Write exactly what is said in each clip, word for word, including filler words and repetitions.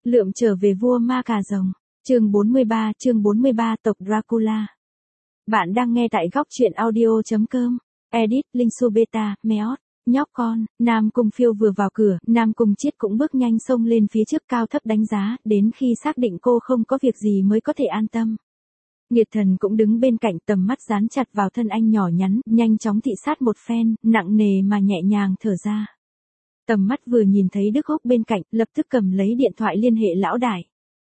Lượm trở về vua ma cà rồng. Chương bốn mươi ba, chương bốn mươi ba tộc Dracula. Bạn đang nghe tại góc truyện audio chấm com. Edit, Linh Su Beta, Meot. Nhóc con, Nam Cung Phiêu vừa vào cửa, Nam Cung Chiết cũng bước nhanh xông lên phía trước cao thấp đánh giá, đến khi xác định cô không có việc gì mới có thể an tâm. Nghiệt Thần cũng đứng bên cạnh, tầm mắt dán chặt vào thân anh nhỏ nhắn, nhanh chóng thị sát một phen, nặng nề mà nhẹ nhàng thở ra. Tầm mắt vừa nhìn thấy Đức Húc bên cạnh, lập tức cầm lấy điện thoại liên hệ lão đại.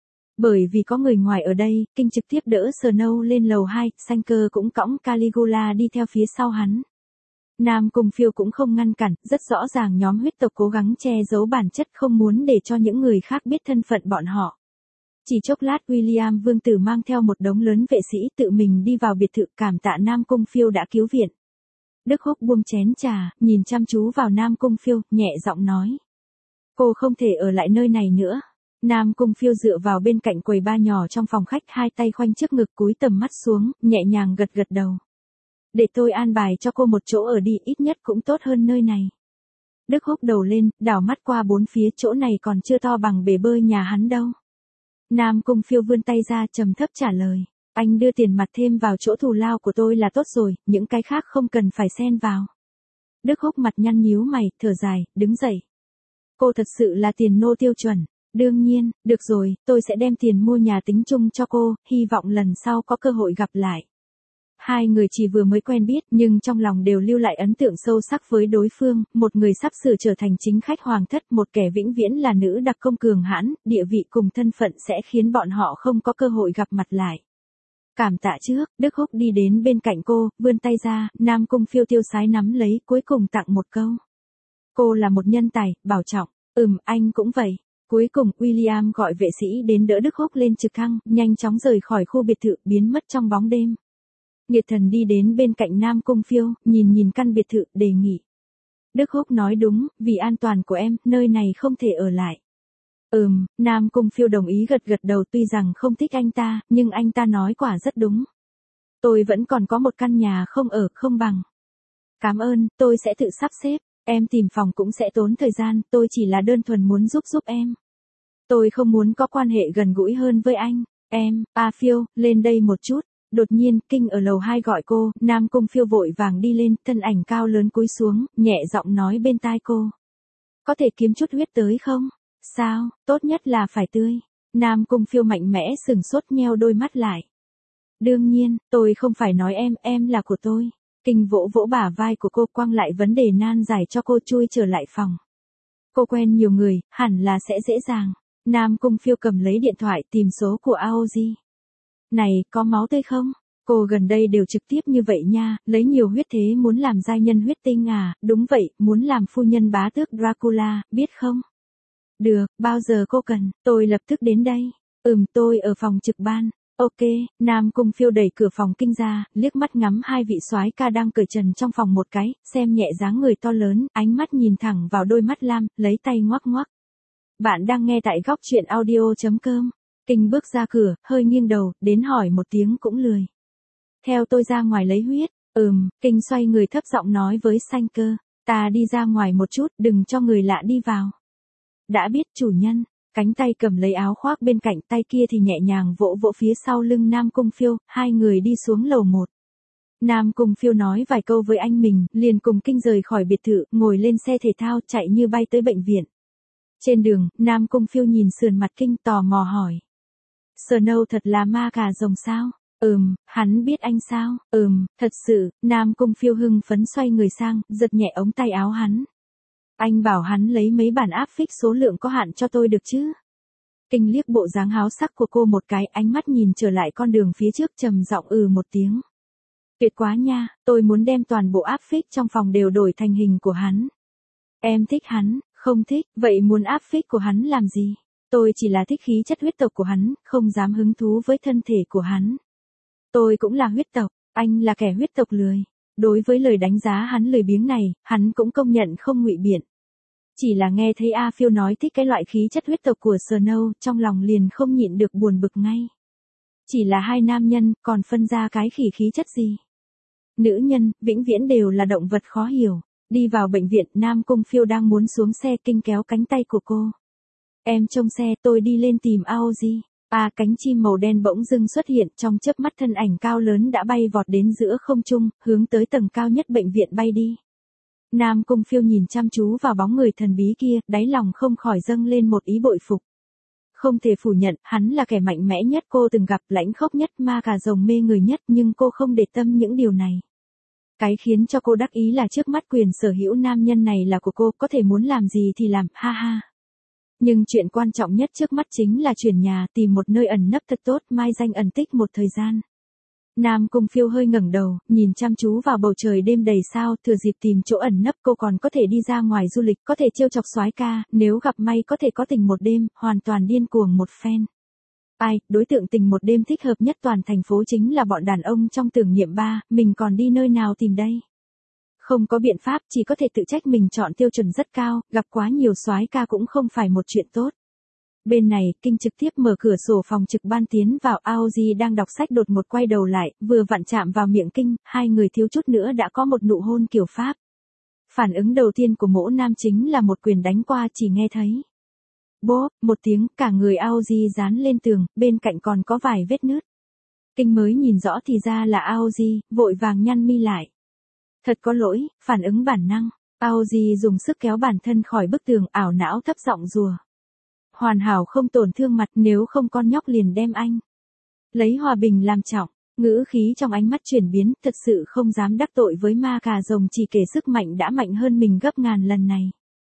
Bởi vì có người ngoài ở đây, Kinh trực tiếp đỡ Snow lên lầu hai, Sanh Cơ cũng cõng Caligula đi theo phía sau hắn. Nam Cung Phiêu cũng không ngăn cản, rất rõ ràng nhóm huyết tộc cố gắng che giấu bản chất, không muốn để cho những người khác biết thân phận bọn họ. Chỉ chốc lát William vương tử mang theo một đống lớn vệ sĩ tự mình đi vào biệt thự, cảm tạ Nam Cung Phiêu đã cứu viện. Đức Húc buông chén trà, nhìn chăm chú vào Nam Cung Phiêu, nhẹ giọng nói. Cô không thể ở lại nơi này nữa. Nam Cung Phiêu dựa vào bên cạnh quầy bar nhỏ trong phòng khách, hai tay khoanh trước ngực, cúi tầm mắt xuống, nhẹ nhàng gật gật đầu. Để tôi an bài cho cô một chỗ ở đi, ít nhất cũng tốt hơn nơi này. Đức Húc đầu lên, đảo mắt qua bốn phía, chỗ này còn chưa to bằng bể bơi nhà hắn đâu. Nam Cung Phiêu vươn tay ra, trầm thấp trả lời. Anh đưa tiền mặt thêm vào chỗ thù lao của tôi là tốt rồi, những cái khác không cần phải xen vào. Đức Húc mặt nhăn nhíu mày, thở dài, đứng dậy. Cô thật sự là tiền nô tiêu chuẩn. Đương nhiên, được rồi, tôi sẽ đem tiền mua nhà tính chung cho cô, hy vọng lần sau có cơ hội gặp lại. Hai người chỉ vừa mới quen biết, nhưng trong lòng đều lưu lại ấn tượng sâu sắc với đối phương, một người sắp sửa trở thành chính khách hoàng thất, một kẻ vĩnh viễn là nữ đặc công cường hãn, địa vị cùng thân phận sẽ khiến bọn họ không có cơ hội gặp mặt lại. Cảm tạ trước, Đức Húc đi đến bên cạnh cô, vươn tay ra, Nam Cung Phiêu tiêu sái nắm lấy, cuối cùng tặng một câu. Cô là một nhân tài, bảo trọng. Ừm, anh cũng vậy. Cuối cùng, William gọi vệ sĩ đến đỡ Đức Húc lên trực thăng, nhanh chóng rời khỏi khu biệt thự, biến mất trong bóng đêm. Nghiệt Thần đi đến bên cạnh Nam Cung Phiêu, nhìn nhìn căn biệt thự, đề nghị. Đức Húc nói đúng, vì an toàn của em, nơi này không thể ở lại. Ừm, Nam Cung Phiêu đồng ý gật gật đầu, tuy rằng không thích anh ta, nhưng anh ta nói quả rất đúng. Tôi vẫn còn có một căn nhà không ở, không bằng. Cảm ơn, tôi sẽ tự sắp xếp, em tìm phòng cũng sẽ tốn thời gian, tôi chỉ là đơn thuần muốn giúp giúp em. Tôi không muốn có quan hệ gần gũi hơn với anh, em, à Phiêu, lên đây một chút. Đột nhiên, Kinh ở lầu hai gọi cô, Nam Cung Phiêu vội vàng đi lên, thân ảnh cao lớn cúi xuống, nhẹ giọng nói bên tai cô. Có thể kiếm chút huyết tới không? Sao, tốt nhất là phải tươi. Nam Cung Phiêu mạnh mẽ sừng sốt, nheo đôi mắt lại. Đương nhiên, tôi không phải nói em, em là của tôi. Kinh vỗ vỗ bả vai của cô, quăng lại vấn đề nan giải cho cô, chui trở lại phòng. Cô quen nhiều người, hẳn là sẽ dễ dàng. Nam Cung Phiêu cầm lấy điện thoại, tìm số của Aoji. Này, có máu tươi không? Cô gần đây đều trực tiếp như vậy nha, lấy nhiều huyết thế muốn làm giai nhân huyết tinh à, đúng vậy, muốn làm phu nhân bá tước Dracula, biết không? Được, bao giờ cô cần, tôi lập tức đến đây. Ừm, tôi ở phòng trực ban. Ok, Nam Cung Phiêu đẩy cửa phòng Kinh ra, liếc mắt ngắm hai vị soái ca đang cởi trần trong phòng một cái, xem nhẹ dáng người to lớn, ánh mắt nhìn thẳng vào đôi mắt lam, lấy tay ngoắc ngoắc. Bạn đang nghe tại góc truyện audio chấm com. Kinh bước ra cửa, hơi nghiêng đầu, đến hỏi một tiếng cũng lười. Theo tôi ra ngoài lấy huyết. Ừm, Kinh xoay người thấp giọng nói với Sanh Cơ. Ta đi ra ngoài một chút, đừng cho người lạ đi vào. Đã biết chủ nhân. Cánh tay cầm lấy áo khoác bên cạnh, tay kia thì nhẹ nhàng vỗ vỗ phía sau lưng Nam Cung Phiêu, hai người đi xuống lầu một. Nam Cung Phiêu nói vài câu với anh mình, liền cùng Kinh rời khỏi biệt thự, ngồi lên xe thể thao, chạy như bay tới bệnh viện. Trên đường, Nam Cung Phiêu nhìn sườn mặt Kinh, tò mò hỏi. Snow thật là ma cà rồng sao? Ừm, hắn biết anh sao? Ừm, thật sự. Nam Cung Phiêu hưng phấn xoay người sang, giật nhẹ ống tay áo hắn. Anh bảo hắn lấy mấy bản áp phích số lượng có hạn cho tôi được chứ? Kinh liếc bộ dáng háo sắc của cô một cái, ánh mắt nhìn trở lại con đường phía trước, trầm giọng ừ một tiếng. Tuyệt quá nha, tôi muốn đem toàn bộ áp phích trong phòng đều đổi thành hình của hắn. Em thích hắn, không thích, vậy muốn áp phích của hắn làm gì? Tôi chỉ là thích khí chất huyết tộc của hắn, không dám hứng thú với thân thể của hắn. Tôi cũng là huyết tộc, anh là kẻ huyết tộc lười. Đối với lời đánh giá hắn lười biếng này, hắn cũng công nhận không ngụy biện. Chỉ là nghe thấy A Phiêu nói thích cái loại khí chất huyết tộc của Snow, trong lòng liền không nhịn được buồn bực ngay. Chỉ là hai nam nhân, còn phân ra cái khỉ khí chất gì? Nữ nhân, vĩnh viễn đều là động vật khó hiểu. Đi vào bệnh viện, Nam Cung Phiêu đang muốn xuống xe, Kinh kéo cánh tay của cô. Em trông xe, tôi đi lên tìm Aoji. À, cánh chim màu đen bỗng dưng xuất hiện, trong chớp mắt thân ảnh cao lớn đã bay vọt đến giữa không trung, hướng tới tầng cao nhất bệnh viện bay đi. Nam Cung Phiêu nhìn chăm chú vào bóng người thần bí kia, đáy lòng không khỏi dâng lên một ý bội phục. Không thể phủ nhận, hắn là kẻ mạnh mẽ nhất cô từng gặp, lãnh khốc nhất, ma cà rồng mê người nhất, nhưng cô không để tâm những điều này. Cái khiến cho cô đắc ý là trước mắt quyền sở hữu nam nhân này là của cô, có thể muốn làm gì thì làm, ha ha. Nhưng chuyện quan trọng nhất trước mắt chính là chuyển nhà, tìm một nơi ẩn nấp thật tốt, mai danh ẩn tích một thời gian. Nam Cung Phiêu hơi ngẩng đầu, nhìn chăm chú vào bầu trời đêm đầy sao, thừa dịp tìm chỗ ẩn nấp cô còn có thể đi ra ngoài du lịch, có thể trêu chọc soái ca, nếu gặp may có thể có tình một đêm, hoàn toàn điên cuồng một phen. Ai, đối tượng tình một đêm thích hợp nhất toàn thành phố chính là bọn đàn ông trong tưởng niệm ba, mình còn đi nơi nào tìm đây? Không có biện pháp, chỉ có thể tự trách mình chọn tiêu chuẩn rất cao, gặp quá nhiều soái ca cũng không phải một chuyện tốt. Bên này, Kinh trực tiếp mở cửa sổ phòng trực ban tiến vào, Aoji đang đọc sách đột một quay đầu lại, vừa vặn chạm vào miệng Kinh, hai người thiếu chút nữa đã có một nụ hôn kiểu Pháp. Phản ứng đầu tiên của mỗ nam chính là một quyền đánh qua, chỉ nghe thấy. Bốp, một tiếng, cả người Aoji dán lên tường, bên cạnh còn có vài vết nứt. Kinh mới nhìn rõ thì ra là Aoji, vội vàng nhăn mi lại. Thật có lỗi, phản ứng bản năng. Aoji dùng sức kéo bản thân khỏi bức tường, ảo não thấp giọng rùa. Hoàn hảo không tổn thương mặt, nếu không con nhóc liền đem anh. Lấy hòa bình làm trọng, ngữ khí trong ánh mắt chuyển biến, thật sự không dám đắc tội với ma cà rồng, chỉ kể sức mạnh đã mạnh hơn mình gấp ngàn lần này.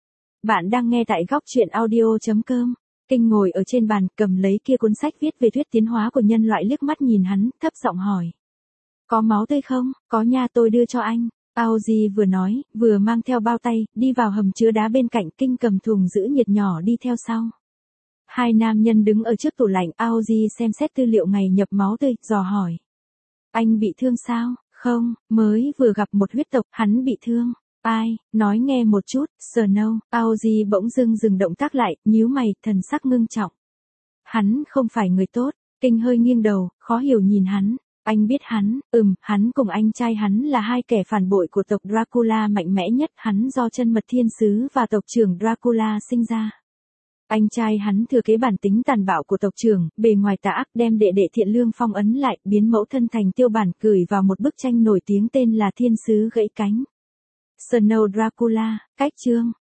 Bạn đang nghe tại góc truyện audio chấm com. Kinh ngồi ở trên bàn, cầm lấy kia cuốn sách viết về thuyết tiến hóa của nhân loại, liếc mắt nhìn hắn, thấp giọng hỏi. Có máu tươi không? Có nha, tôi đưa cho anh. Aoji vừa nói, vừa mang theo bao tay, đi vào hầm chứa đá bên cạnh. Kinh cầm thùng giữ nhiệt nhỏ đi theo sau. Hai nam nhân đứng ở trước tủ lạnh, Aoji xem xét tư liệu ngày nhập máu tươi, dò hỏi. Anh bị thương sao? Không, mới vừa gặp một huyết tộc, hắn bị thương. Ai, nói nghe một chút, Snow. Aoji bỗng dưng dừng động tác lại, nhíu mày, thần sắc ngưng trọng. Hắn không phải người tốt. Kinh hơi nghiêng đầu, khó hiểu nhìn hắn. Anh biết hắn, ừm, hắn cùng anh trai hắn là hai kẻ phản bội của tộc Dracula mạnh mẽ nhất, hắn do chân mật thiên sứ và tộc trưởng Dracula sinh ra. Anh trai hắn thừa kế bản tính tàn bạo của tộc trưởng, bề ngoài tà ác, đem đệ đệ thiện lương phong ấn lại, biến mẫu thân thành tiêu bản, gửi vào một bức tranh nổi tiếng tên là Thiên sứ gãy cánh. Snow Dracula, cách chương.